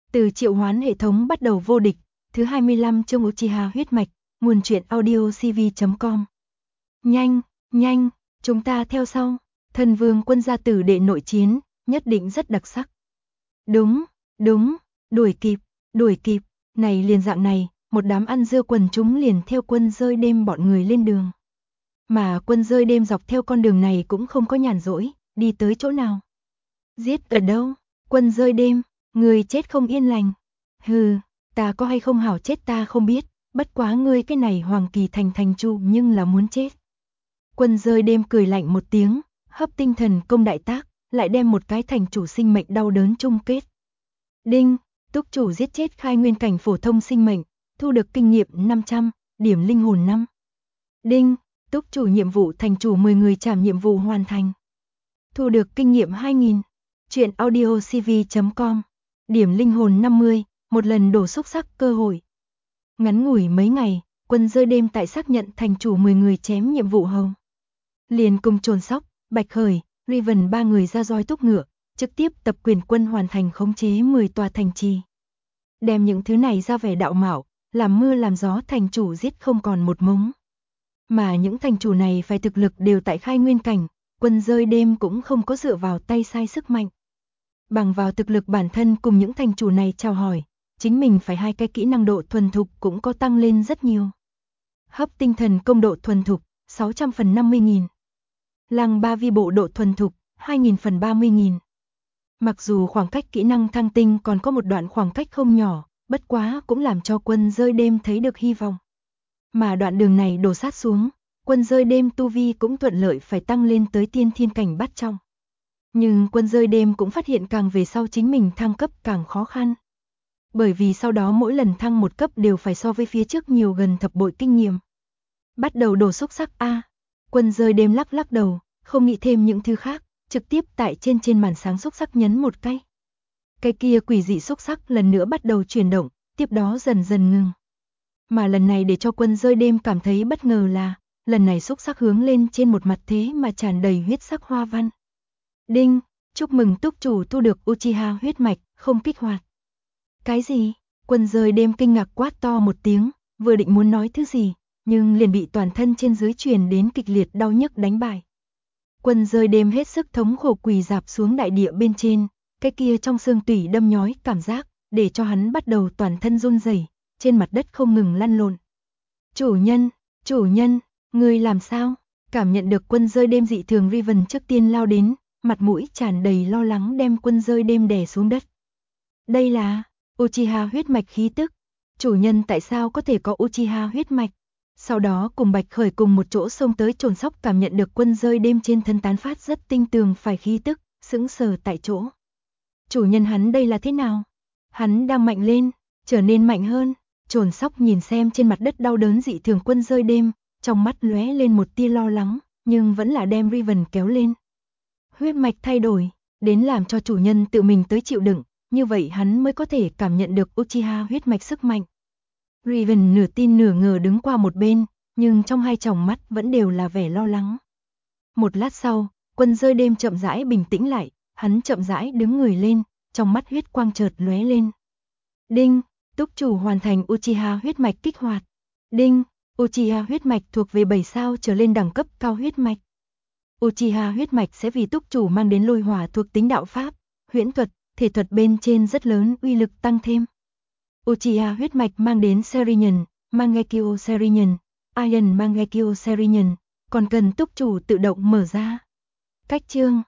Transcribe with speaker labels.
Speaker 1: Từ triệu hoán hệ thống bắt đầu vô địch, thứ 25 chương Uchiha huyết mạch, nguồn truyện audio cv.com. Nhanh, nhanh, chúng ta theo sau, thần vương quân gia tử đệ nội chiến, nhất định rất đặc sắc. Đúng, đuổi kịp, này liền dạng này, một đám ăn dưa quần chúng liền theo quân rơi đêm bọn người lên đường. Mà quân rơi đêm dọc theo con đường này cũng không có nhàn rỗi, đi tới chỗ nào. Giết ở đâu? Quân rơi đêm, người chết không yên lành. Hừ, ta có hay không hảo chết ta không biết, bất quá ngươi cái này Hoàng Kỳ Thành thành chủ nhưng là muốn chết. Quân rơi đêm cười lạnh một tiếng, hấp tinh thần công đại tác, lại đem một cái thành chủ sinh mệnh đau đớn chung kết. Đinh, túc chủ giết chết khai nguyên cảnh phổ thông sinh mệnh, thu được kinh nghiệm 500, điểm linh hồn 5. Đinh, túc chủ nhiệm vụ thành chủ 10 người trảm nhiệm vụ hoàn thành. Thu được kinh nghiệm 2000. Chuyện audio cv.com. Điểm linh hồn 50, một lần đổ xúc sắc cơ hội. Ngắn ngủi mấy ngày, quân rơi đêm tại xác nhận thành chủ 10 người chém nhiệm vụ hầu. Liền cùng Trồn Sóc, Bạch Khởi, Riven 3 người ra roi túc ngựa, trực tiếp tập quyền quân hoàn thành khống chế 10 tòa thành trì. Đem những thứ này ra vẻ đạo mạo, làm mưa làm gió thành chủ giết không còn một mống. Mà những thành chủ này phải thực lực đều tại khai nguyên cảnh, quân rơi đêm cũng không có dựa vào tay sai sức mạnh. Bằng vào thực lực bản thân cùng những thành chủ này chào hỏi, chính mình phải hai cái kỹ năng độ thuần thục cũng có tăng lên rất nhiều. Hấp tinh thần công độ thuần thục, 600 phần 50.000. Lăng ba vi bộ độ thuần thục, 2.000 phần 30.000. Mặc dù khoảng cách kỹ năng thăng tinh còn có một đoạn khoảng cách không nhỏ, bất quá cũng làm cho quân rơi đêm thấy được hy vọng. Mà đoạn đường này đổ sát xuống, quân rơi đêm tu vi cũng thuận lợi phải tăng lên tới tiên thiên cảnh bát trong. Nhưng quân rơi đêm cũng phát hiện càng về sau chính mình thăng cấp càng khó khăn. Bởi vì sau đó mỗi lần thăng một cấp đều phải so với phía trước nhiều gần thập bội kinh nghiệm. Bắt đầu đổ xúc sắc a. Quân rơi đêm lắc đầu, không nghĩ thêm những thứ khác, trực tiếp tại trên màn sáng xúc sắc nhấn một cái. Cái kia quỷ dị xúc sắc lần nữa bắt đầu chuyển động, tiếp đó dần dần ngừng. Mà lần này để cho quân rơi đêm cảm thấy bất ngờ là, lần này xúc sắc hướng lên trên một mặt thế mà tràn đầy huyết sắc hoa văn. Đinh, chúc mừng túc chủ thu được Uchiha huyết mạch, không kích hoạt. Cái gì? Quân rơi đêm kinh ngạc quát to một tiếng, vừa định muốn nói thứ gì, nhưng liền bị toàn thân trên dưới truyền đến kịch liệt đau nhức đánh bại. Quân rơi đêm hết sức thống khổ quỳ rạp xuống đại địa bên trên, cái kia trong xương tủy đâm nhói cảm giác, để cho hắn bắt đầu toàn thân run rẩy, trên mặt đất không ngừng lăn lộn. Chủ nhân, ngươi làm sao? Cảm nhận được quân rơi đêm dị thường, Riven trước tiên lao đến, mặt mũi tràn đầy lo lắng đem quân rơi đêm đè xuống đất. Đây là Uchiha huyết mạch khí tức. Chủ nhân tại sao có thể có Uchiha huyết mạch? Sau đó cùng Bạch Khởi cùng một chỗ xông tới Trồn Sóc cảm nhận được quân rơi đêm trên thân tán phát rất tinh tường phải khí tức, sững sờ tại chỗ. Chủ nhân hắn đây là thế nào? Hắn đang mạnh lên, trở nên mạnh hơn. Trồn Sóc nhìn xem trên mặt đất đau đớn dị thường quân rơi đêm, trong mắt lóe lên một tia lo lắng, nhưng vẫn là đem Riven kéo lên. Huyết mạch thay đổi, đến làm cho chủ nhân tự mình tới chịu đựng, như vậy hắn mới có thể cảm nhận được Uchiha huyết mạch sức mạnh. Riven nửa tin nửa ngờ đứng qua một bên, nhưng trong hai tròng mắt vẫn đều là vẻ lo lắng. Một lát sau, quân rơi đêm chậm rãi bình tĩnh lại, hắn chậm rãi đứng người lên, trong mắt huyết quang chợt lóe lên. Đinh, túc chủ hoàn thành Uchiha huyết mạch kích hoạt. Đinh, Uchiha huyết mạch thuộc về 7 sao trở lên đẳng cấp cao huyết mạch. Uchiha huyết mạch sẽ vì túc chủ mang đến lôi hỏa thuộc tính đạo pháp, huyễn thuật, thể thuật bên trên rất lớn uy lực tăng thêm. Uchiha huyết mạch mang đến Sharingan, Mangekyo Sharingan, Iron Mangekyo Sharingan, còn cần túc chủ tự động mở ra. Cách chương